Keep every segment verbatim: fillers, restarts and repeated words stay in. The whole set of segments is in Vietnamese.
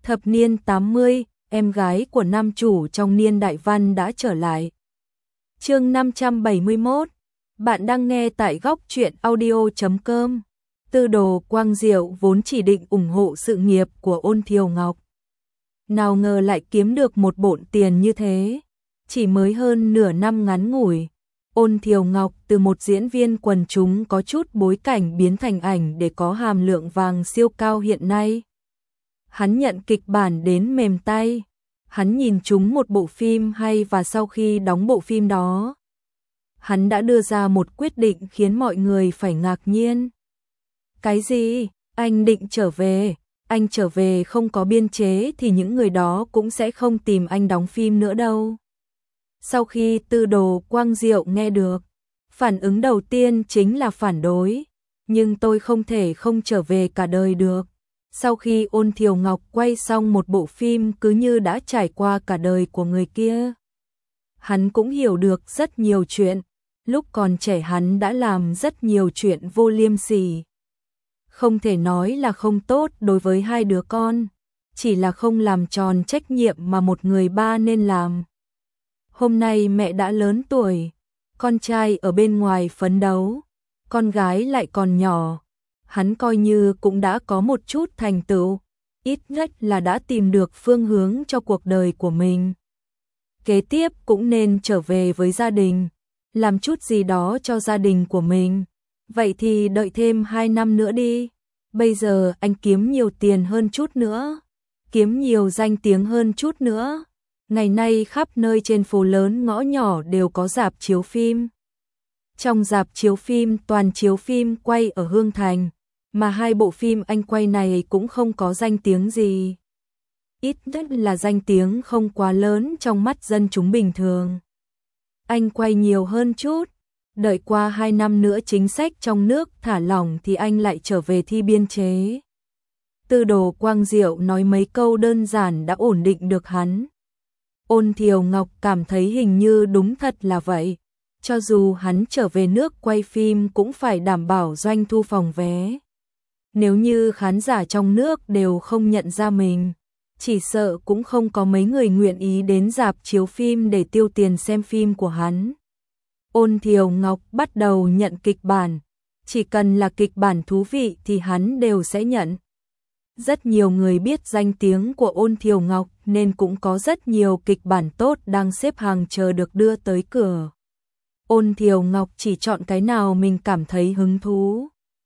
Thập niên tám mươi, em gái của nam chủ trong niên đại văn đã trở lại. Chương năm trăm bảy mươi mốt. Bạn đang nghe tại góc truyện audio chấm com. Tư đồ Quang Diệu vốn chỉ định ủng hộ sự nghiệp của Ôn Thiều Ngọc. Nào ngờ lại kiếm được một bộn tiền như thế. Chỉ mới hơn nửa năm ngắn ngủi, Ôn Thiều Ngọc từ một diễn viên quần chúng có chút bối cảnh biến thành ảnh để có hàm lượng vàng siêu cao hiện nay. Hắn nhận kịch bản đến mềm tay. Hắn nhìn trúng một bộ phim hay và sau khi đóng bộ phim đó, hắn đã đưa ra một quyết định khiến mọi người phải ngạc nhiên. Cái gì? Anh định trở về? Anh trở về không có biên chế thì những người đó cũng sẽ không tìm anh đóng phim nữa đâu. Sau khi Tư đồ Quang Diệu nghe được, phản ứng đầu tiên chính là phản đối. Nhưng tôi không thể không trở về cả đời được. Sau khi Ôn Thiều Ngọc quay xong một bộ phim cứ như đã trải qua cả đời của người kia. Hắn cũng hiểu được rất nhiều chuyện. Lúc còn trẻ hắn đã làm rất nhiều chuyện vô liêm sỉ. Không thể nói là không tốt đối với hai đứa con, chỉ là không làm tròn trách nhiệm mà một người ba nên làm. Hôm nay mẹ đã lớn tuổi, con trai ở bên ngoài phấn đấu, con gái lại còn nhỏ. Hắn coi như cũng đã có một chút thành tựu, ít nhất là đã tìm được phương hướng cho cuộc đời của mình. Kế tiếp cũng nên trở về với gia đình, làm chút gì đó cho gia đình của mình. Vậy thì đợi thêm hai năm nữa đi. Bây giờ anh kiếm nhiều tiền hơn chút nữa, kiếm nhiều danh tiếng hơn chút nữa. Ngày nay khắp nơi trên phố lớn ngõ nhỏ đều có rạp chiếu phim. Trong rạp chiếu phim toàn chiếu phim quay ở Hương Thành, mà hai bộ phim anh quay này cũng không có danh tiếng gì. Ít nhất là danh tiếng không quá lớn trong mắt dân chúng bình thường. Anh quay nhiều hơn chút, đợi qua hai năm nữa chính sách trong nước thả lỏng thì anh lại trở về thi biên chế. Tư đồ Quang Diệu nói mấy câu đơn giản đã ổn định được hắn. Ôn Thiều Ngọc cảm thấy hình như đúng thật là vậy. Cho dù hắn trở về nước quay phim cũng phải đảm bảo doanh thu phòng vé. Nếu như khán giả trong nước đều không nhận ra mình, chỉ sợ cũng không có mấy người nguyện ý đến rạp chiếu phim để tiêu tiền xem phim của hắn. Ôn Thiều Ngọc bắt đầu nhận kịch bản, chỉ cần là kịch bản thú vị thì hắn đều sẽ nhận. Rất nhiều người biết danh tiếng của Ôn Thiều Ngọc nên cũng có rất nhiều kịch bản tốt đang xếp hàng chờ được đưa tới cửa. Ôn Thiều Ngọc chỉ chọn cái nào mình cảm thấy hứng thú.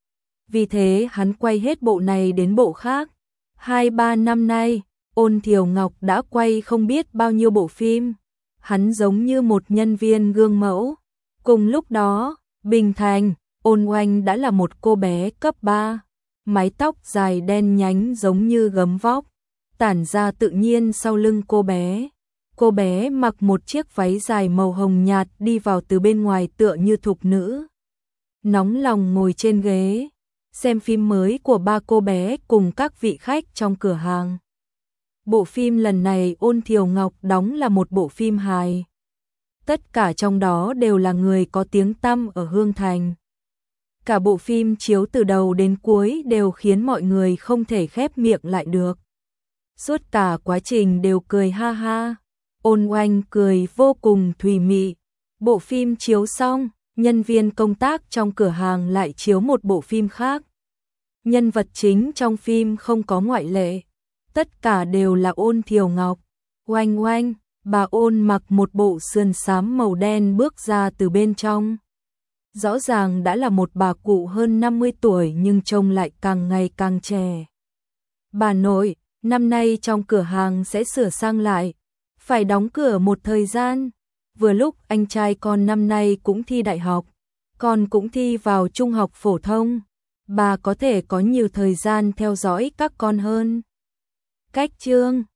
Vì thế hắn quay hết bộ này đến bộ khác. Hai ba năm nay, Ôn Thiều Ngọc đã quay không biết bao nhiêu bộ phim. Hắn giống như một nhân viên gương mẫu. Cùng lúc đó, Bình Thành, Ôn Oanh đã là một cô bé cấp ba. Mái tóc dài đen nhánh giống như gấm vóc, tản ra tự nhiên sau lưng cô bé. Cô bé mặc một chiếc váy dài màu hồng nhạt đi vào từ bên ngoài tựa như thục nữ. Nóng lòng ngồi trên ghế, xem phim mới của ba cô bé cùng các vị khách trong cửa hàng. Bộ phim lần này Ôn Thiều Ngọc đóng là một bộ phim hài. Tất cả trong đó đều là người có tiếng tăm ở Hương Thành. Cả bộ phim chiếu từ đầu đến cuối đều khiến mọi người không thể khép miệng lại được. Suốt cả quá trình đều cười ha ha. Ôn Oanh cười vô cùng thùy mị. Bộ phim chiếu xong, nhân viên công tác trong cửa hàng lại chiếu một bộ phim khác. Nhân vật chính trong phim không có ngoại lệ. Tất cả đều là Ôn Thiều Ngọc. Oanh oanh, bà Ôn mặc một bộ sườn xám màu đen bước ra từ bên trong. Rõ ràng đã là một bà cụ hơn năm mươi tuổi nhưng trông lại càng ngày càng trẻ. Bà nội, năm nay trong cửa hàng sẽ sửa sang lại, phải đóng cửa một thời gian. Vừa lúc anh trai con năm nay cũng thi đại học, con cũng thi vào trung học phổ thông. Bà có thể có nhiều thời gian theo dõi các con hơn. Cách chương